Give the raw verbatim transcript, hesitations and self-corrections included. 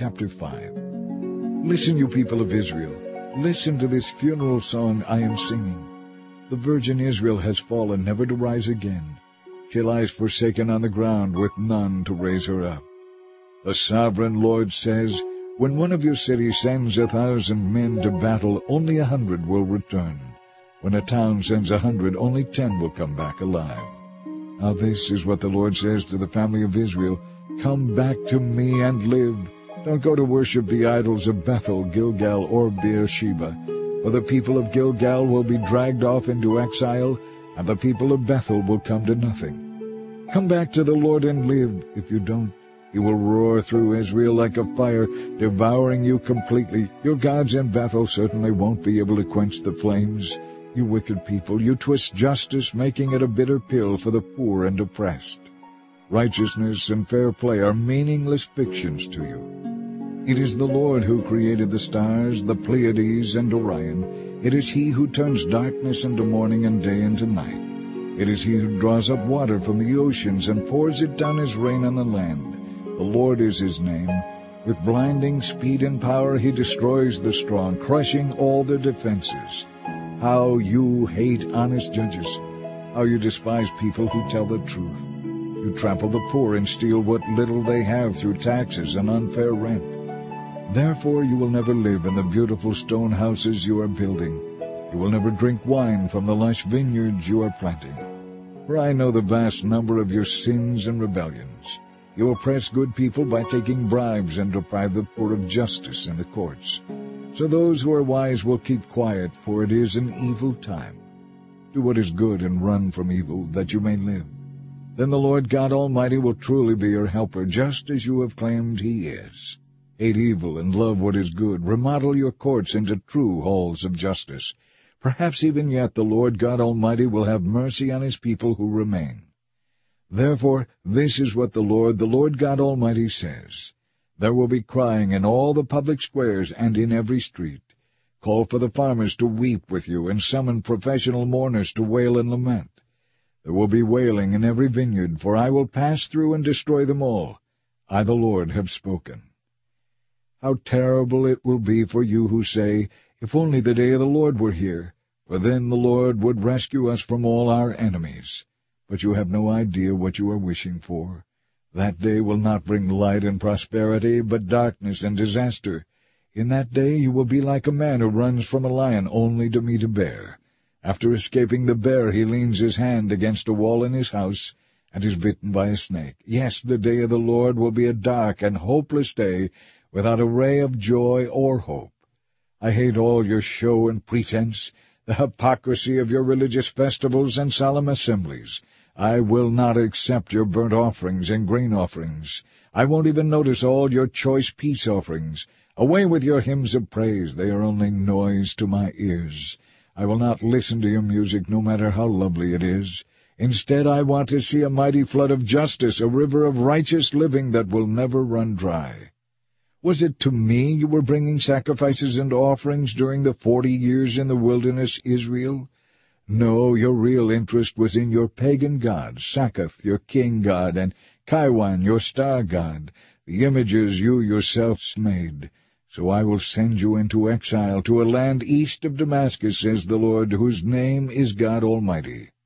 chapter five. Listen, you people of Israel. Listen to this funeral song I am singing. The virgin Israel has fallen, never to rise again. She lies forsaken on the ground, with none to raise her up. The sovereign Lord says, when one of your cities sends a thousand men to battle, only a hundred will return. When a town sends a hundred, only ten will come back alive. Now this is what the Lord says to the family of Israel, come back to me and live. Don't go to worship the idols of Bethel, Gilgal, or Beersheba, for the people of Gilgal will be dragged off into exile, and the people of Bethel will come to nothing. Come back to the Lord and live. If you don't, he will roar through Israel like a fire, devouring you completely. Your gods in Bethel certainly won't be able to quench the flames. You wicked people, you twist justice, making it a bitter pill for the poor and oppressed. Righteousness and fair play are meaningless fictions to you. It is the Lord who created the stars, the Pleiades and Orion. It is he who turns darkness into morning and day into night. It is he who draws up water from the oceans and pours it down as rain on the land. The Lord is his name. With blinding speed and power he destroys the strong, crushing all their defenses. How you hate honest judges! How you despise people who tell the truth! You trample the poor and steal what little they have through taxes and unfair rent. Therefore you will never live in the beautiful stone houses you are building. You will never drink wine from the lush vineyards you are planting. For I know the vast number of your sins and rebellions. You oppress good people by taking bribes and deprive the poor of justice in the courts. So those who are wise will keep quiet, for it is an evil time. Do what is good and run from evil, that you may live. Then the Lord God Almighty will truly be your helper, just as you have claimed he is. Hate evil and love what is good. Remodel your courts into true halls of justice. Perhaps even yet the Lord God Almighty will have mercy on his people who remain. Therefore, this is what the Lord, the Lord God Almighty says. There will be crying in all the public squares and in every street. Call for the farmers to weep with you, and summon professional mourners to wail and lament. There will be wailing in every vineyard, for I will pass through and destroy them all. I, the Lord, have spoken. How terrible it will be for you who say, if only the day of the Lord were here, for then the Lord would rescue us from all our enemies. But you have no idea what you are wishing for. That day will not bring light and prosperity, but darkness and disaster. In that day you will be like a man who runs from a lion only to meet a bear. After escaping the bear, he leans his hand against a wall in his house and is bitten by a snake. Yes, the day of the Lord will be a dark and hopeless day, without a ray of joy or hope. I hate all your show and pretense, the hypocrisy of your religious festivals and solemn assemblies. I will not accept your burnt offerings and grain offerings. I won't even notice all your choice peace offerings. Away with your hymns of praise, they are only noise to my ears. I will not listen to your music, no matter how lovely it is. Instead, I want to see a mighty flood of justice, a river of righteous living that will never run dry. Was it to me you were bringing sacrifices and offerings during the forty years in the wilderness, Israel? No, your real interest was in your pagan gods, Sakkuth, your king god, and Kaiwan, your star god, the images you yourselves made. So I will send you into exile to a land east of Damascus, says the Lord, whose name is God Almighty.